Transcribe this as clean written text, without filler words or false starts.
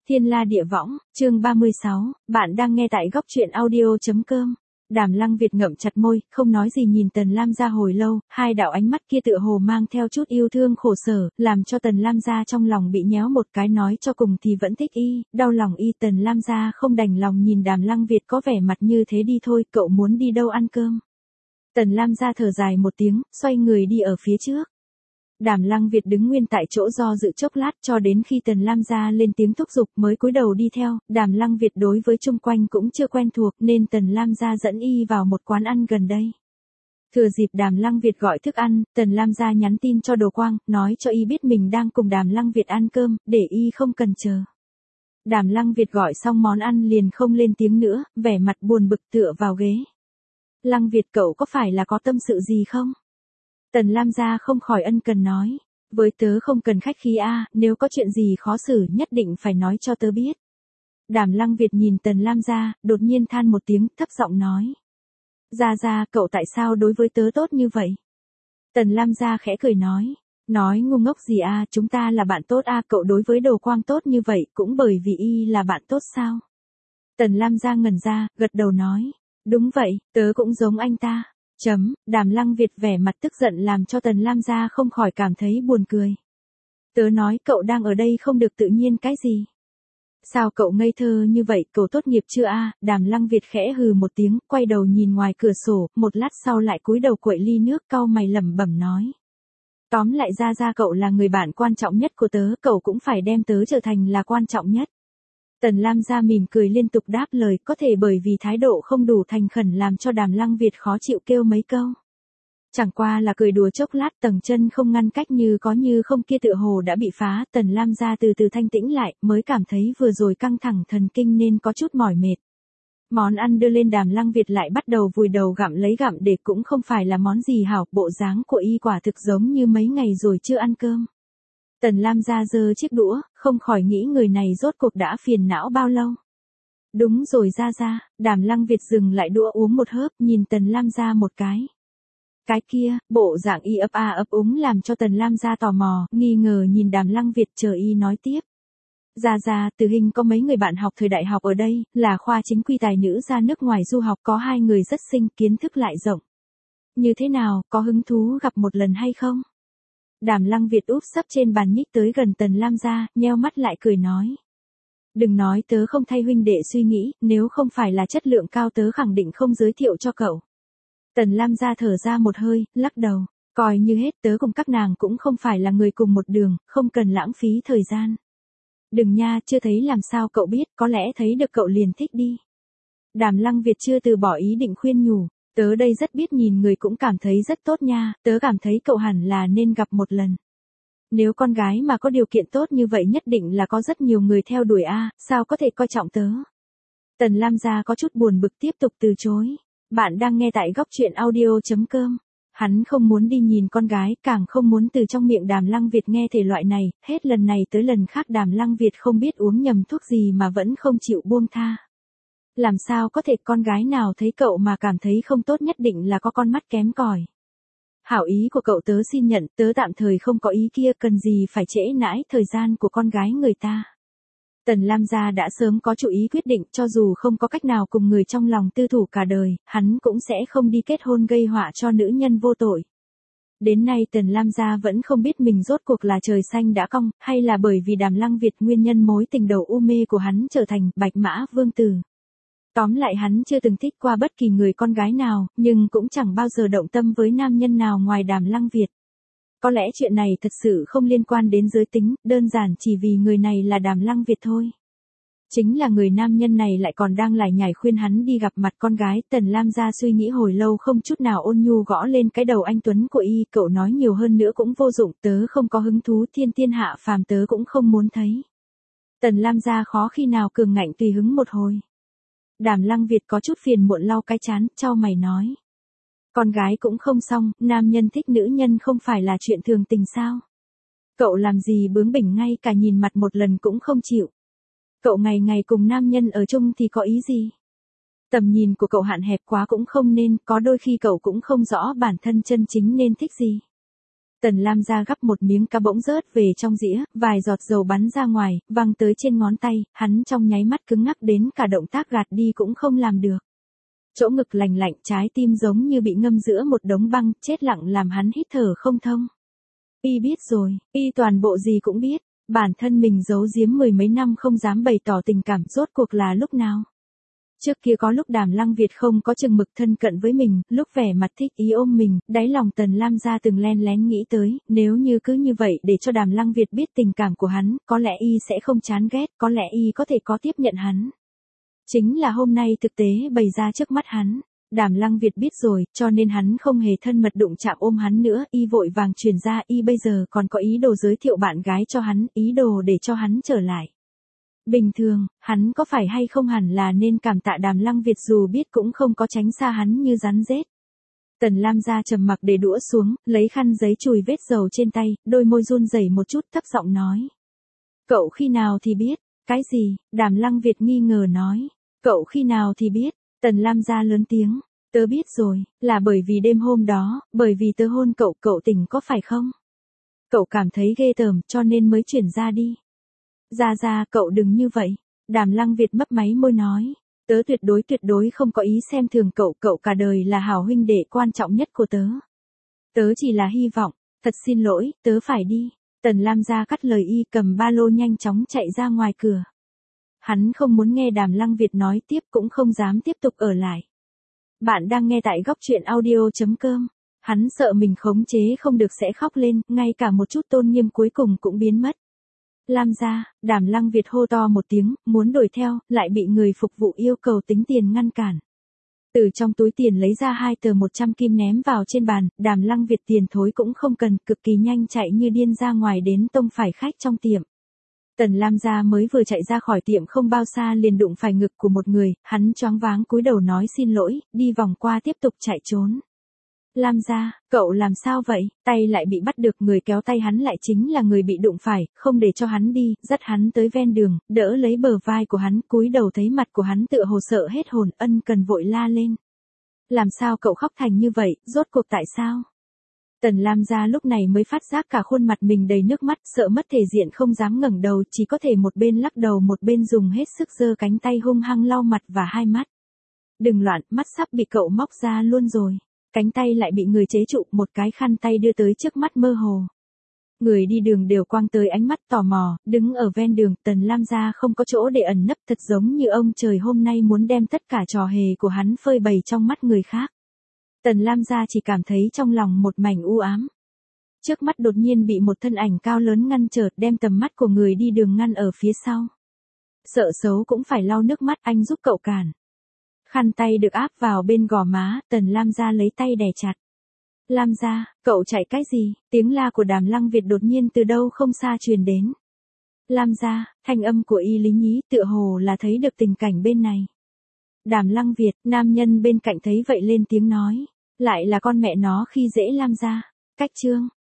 Thiên La Địa Võng, chương 36, bạn đang nghe tại góc truyện audio.com. Đàm Lăng Việt ngậm chặt môi, không nói gì nhìn Tần Lam Gia hồi lâu, hai đạo ánh mắt kia tựa hồ mang theo chút yêu thương khổ sở, làm cho Tần Lam Gia trong lòng bị nhéo một cái, nói cho cùng thì vẫn thích y, đau lòng y. Tần Lam Gia không đành lòng nhìn Đàm Lăng Việt có vẻ mặt như thế. Đi thôi, cậu muốn đi đâu ăn cơm? Tần Lam Gia thở dài một tiếng, xoay người đi ở phía trước. Đàm Lăng Việt đứng nguyên tại chỗ do dự chốc lát, cho đến khi Tần Lam Gia lên tiếng thúc giục mới cúi đầu đi theo. Đàm Lăng Việt đối với chung quanh cũng chưa quen thuộc nên Tần Lam Gia dẫn y vào một quán ăn gần đây. Thừa dịp Đàm Lăng Việt gọi thức ăn, Tần Lam Gia nhắn tin cho Đồ Quang, nói cho y biết mình đang cùng Đàm Lăng Việt ăn cơm, để y không cần chờ. Đàm Lăng Việt gọi xong món ăn liền không lên tiếng nữa, vẻ mặt buồn bực tựa vào ghế. Lăng Việt, cậu có phải là có tâm sự gì không? Tần Lam Gia không khỏi ân cần nói. Với tớ không cần khách khí a, nếu có chuyện gì khó xử nhất định phải nói cho tớ biết. Đàm Lăng Việt nhìn Tần Lam Gia, đột nhiên than một tiếng, thấp giọng nói. Gia, cậu tại sao đối với tớ tốt như vậy? Tần Lam Gia khẽ cười nói. Nói ngu ngốc gì a, chúng ta là bạn tốt a, cậu đối với Đồ Quang tốt như vậy cũng bởi vì y là bạn tốt sao? Tần Lam Gia ngẩn ra, gật đầu nói. Đúng vậy, tớ cũng giống anh ta. Đàm Lăng Việt vẻ mặt tức giận làm cho Tần Lam Gia không khỏi cảm thấy buồn cười. Tớ nói cậu đang ở đây không được tự nhiên cái gì? Sao cậu ngây thơ như vậy, cậu tốt nghiệp chưa a? Đàm Lăng Việt khẽ hừ một tiếng, quay đầu nhìn ngoài cửa sổ, một lát sau lại cúi đầu quậy ly nước, cau mày lẩm bẩm nói. Tóm lại Gia cậu là người bạn quan trọng nhất của tớ, cậu cũng phải đem tớ trở thành là quan trọng nhất. Tần Lam Gia mỉm cười liên tục đáp lời, có thể bởi vì thái độ không đủ thành khẩn làm cho Đàm Lăng Việt khó chịu kêu mấy câu. Chẳng qua là cười đùa chốc lát, tầng chân không ngăn cách như có như không kia tựa hồ đã bị phá. Tần Lam Gia từ từ thanh tĩnh lại, mới cảm thấy vừa rồi căng thẳng thần kinh nên có chút mỏi mệt. Món ăn đưa lên, Đàm Lăng Việt lại bắt đầu vùi đầu gặm lấy gặm để, cũng không phải là món gì hảo, bộ dáng của y quả thực giống như mấy ngày rồi chưa ăn cơm. Tần Lam Gia giơ chiếc đũa, không khỏi nghĩ người này rốt cuộc đã phiền não bao lâu. Đúng rồi Gia, Đàm Lăng Việt dừng lại đũa uống một hớp, nhìn Tần Lam Gia một cái. Cái kia, bộ dạng y ấp úng làm cho Tần Lam Gia tò mò, nghi ngờ nhìn Đàm Lăng Việt, chờ y nói tiếp. Gia, Từ Hình có mấy người bạn học thời đại học ở đây, là khoa chính quy tài nữ ra nước ngoài du học, có hai người rất xinh, kiến thức lại rộng. Như thế nào, có hứng thú gặp một lần hay không? Đàm Lăng Việt úp sấp trên bàn nhích tới gần Tần Lam Gia, nheo mắt lại cười nói. Đừng nói tớ không thay huynh đệ suy nghĩ, nếu không phải là chất lượng cao tớ khẳng định không giới thiệu cho cậu. Tần Lam Gia thở ra một hơi, lắc đầu, coi như hết, tớ cùng các nàng cũng không phải là người cùng một đường, không cần lãng phí thời gian. Đừng nha, chưa thấy làm sao cậu biết, có lẽ thấy được cậu liền thích đi. Đàm Lăng Việt chưa từ bỏ ý định khuyên nhủ. Tớ đây rất biết nhìn người cũng cảm thấy rất tốt nha, tớ cảm thấy cậu hẳn là nên gặp một lần. Nếu con gái mà có điều kiện tốt như vậy nhất định là có rất nhiều người theo đuổi a, sao có thể coi trọng tớ. Tần Lam Gia có chút buồn bực tiếp tục từ chối. Bạn đang nghe tại góc truyện audio.com. Hắn không muốn đi nhìn con gái, càng không muốn từ trong miệng Đàm Lăng Việt nghe thể loại này, hết lần này tới lần khác Đàm Lăng Việt không biết uống nhầm thuốc gì mà vẫn không chịu buông tha. Làm sao có thể, con gái nào thấy cậu mà cảm thấy không tốt nhất định là có con mắt kém cỏi. Hảo ý của cậu tớ xin nhận, tớ tạm thời không có ý kia, cần gì phải trễ nãi thời gian của con gái người ta. Tần Lam Gia đã sớm có chủ ý quyết định, cho dù không có cách nào cùng người trong lòng tư thủ cả đời, hắn cũng sẽ không đi kết hôn gây họa cho nữ nhân vô tội. Đến nay Tần Lam Gia vẫn không biết mình rốt cuộc là trời xanh đã cong, hay là bởi vì Đàm Lăng Việt nguyên nhân mối tình đầu u mê của hắn trở thành bạch mã vương tử. Tóm lại hắn chưa từng thích qua bất kỳ người con gái nào, nhưng cũng chẳng bao giờ động tâm với nam nhân nào ngoài Đàm Lăng Việt. Có lẽ chuyện này thật sự không liên quan đến giới tính, đơn giản chỉ vì người này là Đàm Lăng Việt thôi. Chính là người nam nhân này lại còn đang lải nhải khuyên hắn đi gặp mặt con gái. Tần Lam Gia suy nghĩ hồi lâu không chút nào ôn nhu gõ lên cái đầu anh tuấn của y, cậu nói nhiều hơn nữa cũng vô dụng, tớ không có hứng thú, thiên hạ phàm tớ cũng không muốn thấy. Tần Lam Gia khó khi nào cường ngạnh tùy hứng một hồi. Đàm Lăng Việt có chút phiền muộn lau cái trán, chau mày nói. Con gái cũng không xong, nam nhân thích nữ nhân không phải là chuyện thường tình sao? Cậu làm gì bướng bỉnh ngay cả nhìn mặt một lần cũng không chịu. Cậu ngày ngày cùng nam nhân ở chung thì có ý gì? Tầm nhìn của cậu hạn hẹp quá cũng không nên, có đôi khi cậu cũng không rõ bản thân chân chính nên thích gì. Tần Lam gia gắp một miếng cá bỗng rớt về trong dĩa, vài giọt dầu bắn ra ngoài, văng tới trên ngón tay, hắn trong nháy mắt cứng ngắc đến cả động tác gạt đi cũng không làm được. Chỗ ngực lành lạnh, trái tim giống như bị ngâm giữa một đống băng, chết lặng làm hắn hít thở không thông. Y biết rồi, y toàn bộ gì cũng biết, bản thân mình giấu giếm mười mấy năm không dám bày tỏ tình cảm rốt cuộc là lúc nào. Trước kia có lúc Đàm Lăng Việt không có chừng mực thân cận với mình, lúc vẻ mặt thích ý ôm mình, đáy lòng Tần Lam gia từng len lén nghĩ tới, nếu như cứ như vậy để cho Đàm Lăng Việt biết tình cảm của hắn, có lẽ y sẽ không chán ghét, có lẽ y có thể có tiếp nhận hắn. Chính là hôm nay thực tế bày ra trước mắt hắn. Đàm Lăng Việt biết rồi, cho nên hắn không hề thân mật đụng chạm ôm hắn nữa, y vội vàng truyền ra, y bây giờ còn có ý đồ giới thiệu bạn gái cho hắn, ý đồ để cho hắn trở lại. Bình thường, hắn có phải hay không hẳn là nên cảm tạ Đàm Lăng Việt dù biết cũng không có tránh xa hắn như rắn rết. Tần Lam gia trầm mặc để đũa xuống, lấy khăn giấy chùi vết dầu trên tay, đôi môi run rẩy một chút thấp giọng nói. Cậu khi nào thì biết, cái gì, Đàm Lăng Việt nghi ngờ nói. Cậu khi nào thì biết, Tần Lam gia lớn tiếng, tớ biết rồi, là bởi vì đêm hôm đó, bởi vì tớ hôn cậu, cậu tỉnh có phải không? Cậu cảm thấy ghê tởm cho nên mới chuyển ra đi. Ra cậu đừng như vậy. Đàm Lăng Việt mấp máy môi nói. Tớ tuyệt đối không có ý xem thường cậu, cậu cả đời là hảo huynh đệ quan trọng nhất của tớ. Tớ chỉ là hy vọng, thật xin lỗi, tớ phải đi. Tần Lam gia cắt lời y cầm ba lô nhanh chóng chạy ra ngoài cửa. Hắn không muốn nghe Đàm Lăng Việt nói tiếp cũng không dám tiếp tục ở lại. Bạn đang nghe tại góc truyện audio.com. Hắn sợ mình khống chế không được sẽ khóc lên, ngay cả một chút tôn nghiêm cuối cùng cũng biến mất. Lam gia, Đàm Lăng Việt hô to một tiếng, muốn đuổi theo, lại bị người phục vụ yêu cầu tính tiền ngăn cản. Từ trong túi tiền lấy ra 2 tờ 100 kim ném vào trên bàn, Đàm Lăng Việt tiền thối cũng không cần, cực kỳ nhanh chạy như điên ra ngoài đến tông phải khách trong tiệm. Tần Lam gia mới vừa chạy ra khỏi tiệm không bao xa liền đụng phải ngực của một người, hắn choáng váng cúi đầu nói xin lỗi, đi vòng qua tiếp tục chạy trốn. Lam gia, cậu làm sao vậy? Tay lại bị bắt được, người kéo tay hắn lại chính là người bị đụng phải, không để cho hắn đi, dắt hắn tới ven đường, đỡ lấy bờ vai của hắn, cúi đầu thấy mặt của hắn tựa hồ sợ hết hồn, ân cần vội la lên. Làm sao cậu khóc thành như vậy, rốt cuộc tại sao? Tần Lam gia lúc này mới phát giác cả khuôn mặt mình đầy nước mắt, sợ mất thể diện không dám ngẩng đầu, chỉ có thể một bên lắc đầu một bên dùng hết sức giơ cánh tay hung hăng lau mặt và hai mắt. Đừng loạn, mắt sắp bị cậu móc ra luôn rồi. Cánh tay lại bị người chế trụ, một cái khăn tay đưa tới trước mắt mơ hồ. Người đi đường đều quang tới ánh mắt tò mò, đứng ở ven đường, Tần Lam gia không có chỗ để ẩn nấp, thật giống như ông trời hôm nay muốn đem tất cả trò hề của hắn phơi bày trong mắt người khác. Tần Lam gia chỉ cảm thấy trong lòng một mảnh u ám. Trước mắt đột nhiên bị một thân ảnh cao lớn ngăn trở, đem tầm mắt của người đi đường ngăn ở phía sau. Sợ xấu cũng phải lau nước mắt, anh giúp cậu cản. Khăn tay được áp vào bên gò má, Tần Lam gia lấy tay đè chặt. Lam gia, cậu chạy cái gì? Tiếng la của Đàm Lăng Việt đột nhiên từ đâu không xa truyền đến. Lam gia, thanh âm của Y Lý Nhí tựa hồ là thấy được tình cảnh bên này. Đàm Lăng Việt, nam nhân bên cạnh thấy vậy lên tiếng nói. Lại là con mẹ nó khi dễ Lam gia. Cách chương.